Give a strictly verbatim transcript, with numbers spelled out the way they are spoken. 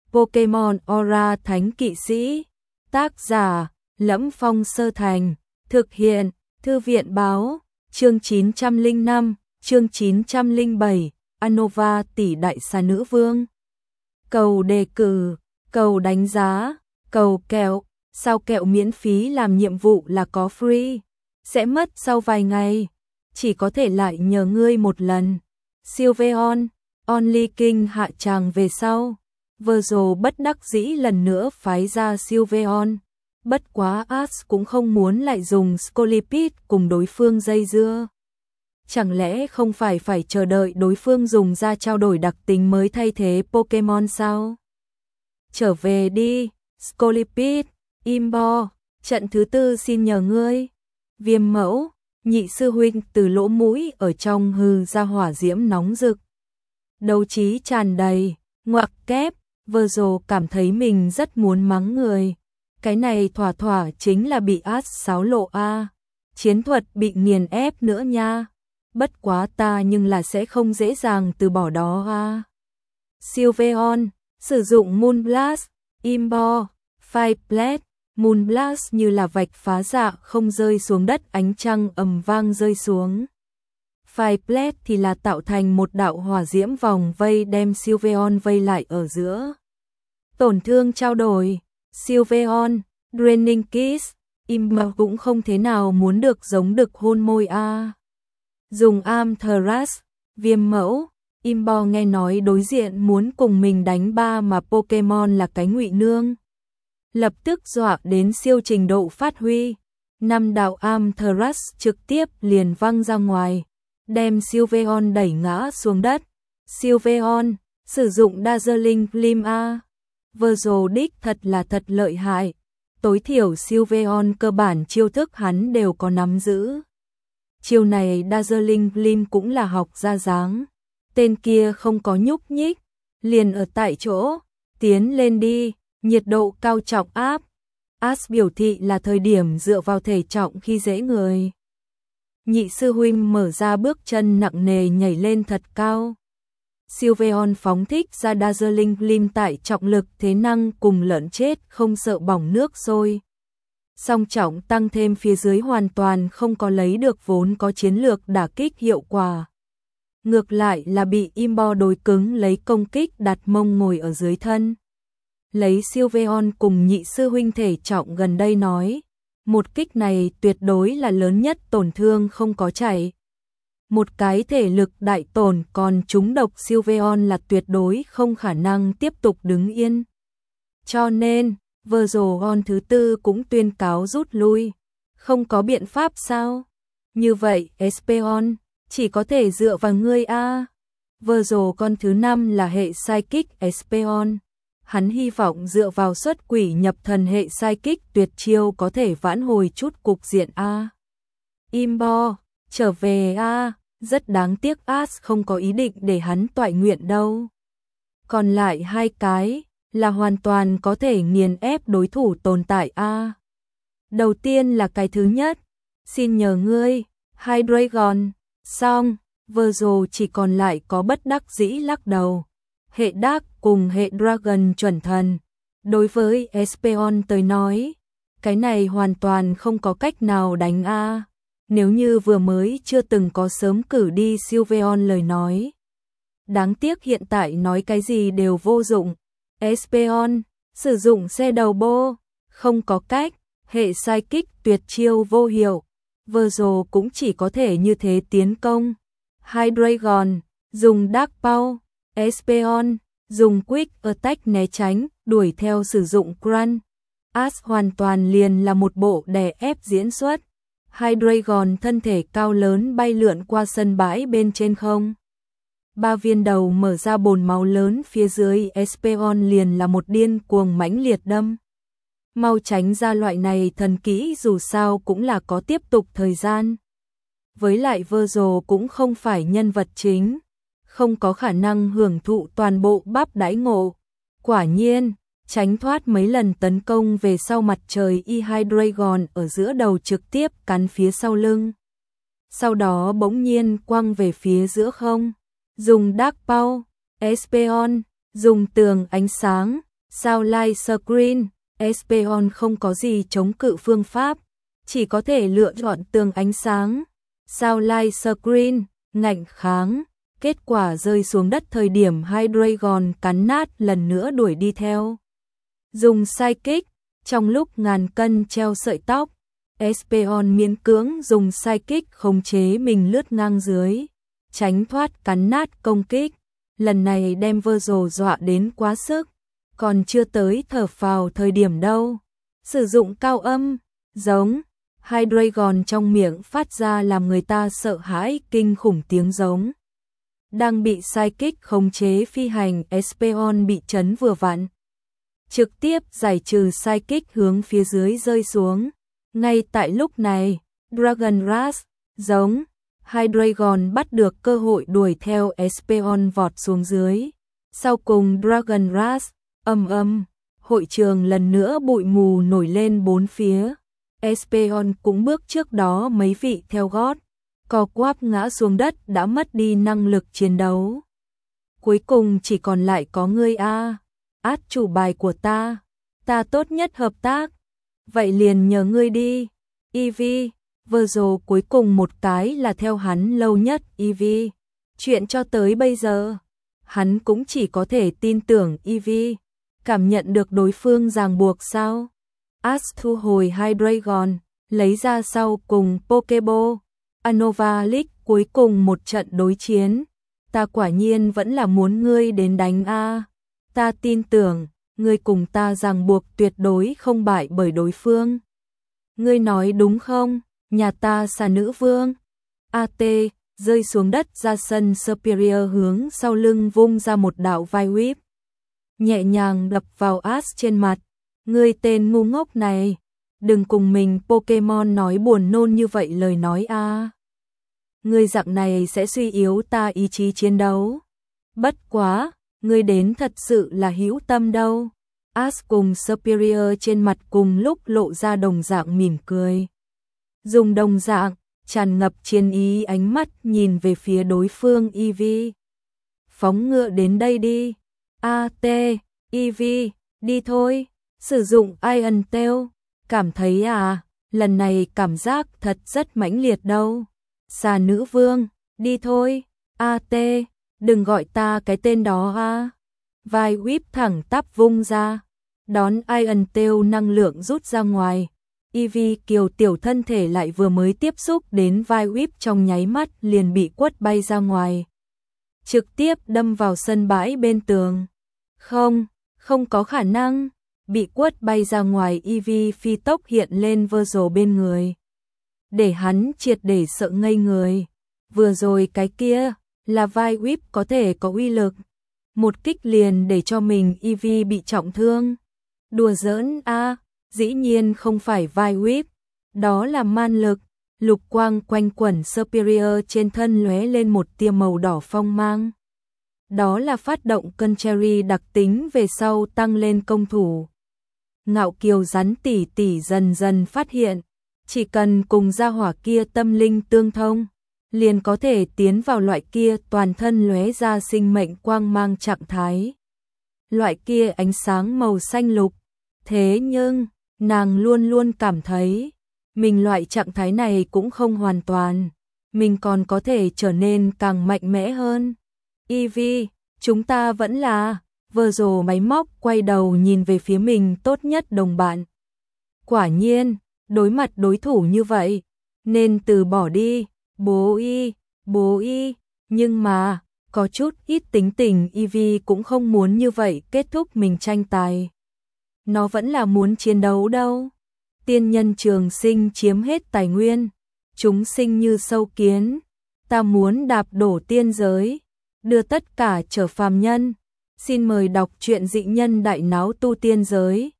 Pokemon Aura Thánh Kỵ Sĩ. Tác giả: Lẫm Phong Sơ Thành. Thực hiện: Thư viện báo. Chương chín trăm lẻ năm, chương chín trăm lẻ bảy, Anova tỷ đại xà nữ vương. Cầu đề cử, cầu đánh giá, cầu kẹo. Sao kẹo miễn phí làm nhiệm vụ là có free, sẽ mất sau vài ngày. Chỉ có thể lại nhờ ngươi một lần. Sylveon, Only King hạ tràng về sau. Virgil bất đắc dĩ lần nữa phái ra Sylveon. Bất quá Ash cũng không muốn lại dùng Scolipede cùng đối phương dây dưa. Chẳng lẽ không phải phải chờ đợi đối phương dùng ra trao đổi đặc tính mới thay thế Pokemon sao? Trở về đi, Scolipede, Imbo, trận thứ tư xin nhờ ngươi. Viêm mẫu, nhị sư huynh từ lỗ mũi ở trong hừ ra hỏa diễm nóng rực. Đấu trí tràn đầy, ngoặc kép, Virgil cảm thấy mình rất muốn mắng người. Cái này thỏa thỏa chính là bị Ash xáo lộ a. Chiến thuật bị nghiền ép nữa nha. Bất quá ta nhưng là sẽ không dễ dàng từ bỏ đó a. Sylveon, sử dụng Moonblast, Imbo, Fire Blast. Moonblast như là vạch phá dạ không rơi xuống đất, ánh trăng ầm vang rơi xuống. Fire Blast thì là tạo thành một đạo hỏa diễm vòng vây đem Sylveon vây lại ở giữa. Tổn thương trao đổi, Sylveon, Draining Kiss, Imbo cũng không thế nào muốn được giống đực hôn môi a. Dùng Amaterasu, viêm mẫu, Imbo nghe nói đối diện muốn cùng mình đánh ba mà Pokemon là cái ngụy nương. Lập tức dọa đến siêu trình độ phát huy. Năm đạo Amaterasu trực tiếp liền văng ra ngoài, đem Sylveon đẩy ngã xuống đất. Sylveon, sử dụng Dazzling Gleam a. Virgil đích thật là thật lợi hại. Tối thiểu Sylveon cơ bản chiêu thức hắn đều có nắm giữ. Chiêu này Dazzling Gleam cũng là học ra dáng. Tên kia không có nhúc nhích, liền ở tại chỗ, tiến lên đi, nhiệt độ cao trọng áp. Ash biểu thị là thời điểm dựa vào thể trọng khi dễ người. Nhị sư huynh mở ra bước chân nặng nề nhảy lên thật cao. Sylveon phóng thích ra Dazzling Gleam tại trọng lực thế năng cùng lợn chết không sợ bỏng nước sôi. Song trọng tăng thêm phía dưới hoàn toàn không có lấy được vốn có chiến lược đả kích hiệu quả. Ngược lại là bị Imbo đối cứng lấy công kích đặt mông ngồi ở dưới thân. Lấy Sylveon cùng nhị sư huynh thể trọng gần đây nói, một kích này tuyệt đối là lớn nhất tổn thương không có chảy. Một cái thể lực đại tổn còn trúng độc Sylveon là tuyệt đối không khả năng tiếp tục đứng yên. Cho nên, Virgil thứ tư cũng tuyên cáo rút lui. Không có biện pháp sao? Như vậy, Espeon, chỉ có thể dựa vào ngươi a. Virgil con thứ năm là hệ Psychic Espeon. Hắn hy vọng dựa vào xuất quỷ nhập thần hệ Psychic tuyệt chiêu có thể vãn hồi chút cục diện a. Imbo, trở về a. Rất đáng tiếc Ash không có ý định để hắn toại nguyện đâu. Còn lại hai cái là hoàn toàn có thể nghiền ép đối thủ tồn tại a. Đầu tiên là cái thứ nhất, xin nhờ ngươi, Hydreigon. Xong, Virgil chỉ còn lại có bất đắc dĩ lắc đầu. Hệ Dark cùng hệ Dragon chuẩn thần. Đối với Espeon tới nói, cái này hoàn toàn không có cách nào đánh a. Nếu như vừa mới chưa từng có sớm cử đi Sylveon lời nói. Đáng tiếc hiện tại nói cái gì đều vô dụng. Espeon, sử dụng xe đầu bô, không có cách, hệ Psychic tuyệt chiêu vô hiệu. Virgil cũng chỉ có thể như thế tiến công. Hydreigon, dùng Dark Paw. Espeon, dùng Quick Attack né tránh, đuổi theo sử dụng Crunch. Ash hoàn toàn liền là một bộ đè ép diễn xuất. Hydreigon thân thể cao lớn bay lượn qua sân bãi bên trên không. Ba viên đầu mở ra bồn máu lớn phía dưới Espeon liền là một điên cuồng mãnh liệt đâm. Mau tránh ra loại này thần kỹ dù sao cũng là có tiếp tục thời gian. Với lại Virgil cũng không phải nhân vật chính, không có khả năng hưởng thụ toàn bộ bắp đãi ngộ. Quả nhiên, tránh thoát mấy lần tấn công về sau mặt trời y Hydreigon ở giữa đầu trực tiếp cắn phía sau lưng. Sau đó bỗng nhiên quăng về phía giữa không. Dùng Dark Paw, Espeon, dùng tường ánh sáng, Sao Light Screen, Espeon không có gì chống cự phương pháp, chỉ có thể lựa chọn tường ánh sáng. Sao Light Screen, ngạnh kháng, kết quả rơi xuống đất thời điểm Hydreigon cắn nát lần nữa đuổi đi theo. Dùng Psychic, trong lúc ngàn cân treo sợi tóc, Espeon miễn cưỡng dùng Psychic khống chế mình lướt ngang dưới, tránh thoát cắn nát công kích. Lần này đem Vergil dọa đến quá sức, còn chưa tới thở phào thời điểm đâu. Sử dụng cao âm, giống, Hydreigon trong miệng phát ra làm người ta sợ hãi kinh khủng tiếng giống. Đang bị Psychic khống chế phi hành, Espeon bị chấn vừa vặn, trực tiếp giải trừ Psychic hướng phía dưới rơi xuống. Ngay tại lúc này, Dragon Rush, giống, Hydreigon bắt được cơ hội đuổi theo Espeon vọt xuống dưới. Sau cùng Dragon Rush, âm âm, hội trường lần nữa bụi mù nổi lên bốn phía. Espeon cũng bước trước đó mấy vị theo gót, co quắp ngã xuống đất đã mất đi năng lực chiến đấu. Cuối cùng chỉ còn lại có ngươi a, át chủ bài của ta, ta tốt nhất hợp tác. Vậy liền nhờ ngươi đi, Eevee. Vergil cuối cùng một cái là theo hắn lâu nhất, Eevee. Chuyện cho tới bây giờ, hắn cũng chỉ có thể tin tưởng Eevee. Cảm nhận được đối phương ràng buộc sao? Ash thu hồi Hydreigon, lấy ra sau cùng Pokeball. Unova League cuối cùng một trận đối chiến. Ta quả nhiên vẫn là muốn ngươi đến đánh a. Ta tin tưởng, ngươi cùng ta ràng buộc tuyệt đối không bại bởi đối phương. Ngươi nói đúng không? Nhà ta xà nữ vương. a tê rơi xuống đất ra sân, Superior hướng sau lưng vung ra một đạo vai whip, nhẹ nhàng đập vào Ash trên mặt. Ngươi tên ngu ngốc này, đừng cùng mình Pokemon nói buồn nôn như vậy lời nói a. À. Ngươi dạng này sẽ suy yếu ta ý chí chiến đấu. Bất quá, ngươi đến thật sự là hữu tâm đâu. Ash cùng Superior trên mặt cùng lúc lộ ra đồng dạng mỉm cười. Dùng đồng dạng, tràn ngập chiến ý ánh mắt nhìn về phía đối phương Eevee. Phóng ngựa đến đây đi. a tê, Eevee, đi thôi. Sử dụng Iron Tail. Cảm thấy à, lần này cảm giác thật rất mãnh liệt đâu. Xà nữ vương, đi thôi. a tê, đừng gọi ta cái tên đó a. Vai whip thẳng tắp vung ra, đón Iron Tail năng lượng rút ra ngoài. Eevee kiều tiểu thân thể lại vừa mới tiếp xúc đến vai whip trong nháy mắt liền bị quất bay ra ngoài, trực tiếp đâm vào sân bãi bên tường. Không, không có khả năng. Bị quất bay ra ngoài, Eevee phi tốc hiện lên Vergil bên người, để hắn triệt để sợ ngây người. Vừa rồi cái kia là vai whip có thể có uy lực, một kích liền để cho mình Eevee bị trọng thương. Đùa giỡn a, à, dĩ nhiên không phải vai whip, đó là man lực. Lục quang quanh quẩn Superior trên thân lóe lên một tia màu đỏ phong mang. Đó là phát động cân cherry đặc tính về sau tăng lên công thủ. Ngạo kiều rắn tỷ tỷ dần dần phát hiện, chỉ cần cùng gia hỏa kia tâm linh tương thông, liền có thể tiến vào loại kia toàn thân lóe ra sinh mệnh quang mang trạng thái. Loại kia ánh sáng màu xanh lục. Thế nhưng, nàng luôn luôn cảm thấy, mình loại trạng thái này cũng không hoàn toàn, mình còn có thể trở nên càng mạnh mẽ hơn. Eevee, chúng ta vẫn là... Vergil máy móc quay đầu nhìn về phía mình tốt nhất đồng bạn. Quả nhiên, đối mặt đối thủ như vậy, nên từ bỏ đi, bố y, bố y. Nhưng mà, có chút ít tính tình Eevee cũng không muốn như vậy kết thúc mình tranh tài. Nó vẫn là muốn chiến đấu đâu. Tiên nhân trường sinh chiếm hết tài nguyên, chúng sinh như sâu kiến. Ta muốn đạp đổ tiên giới, đưa tất cả trở phàm nhân. Xin mời đọc truyện Dị Nhân Đại Náo Tu Tiên Giới.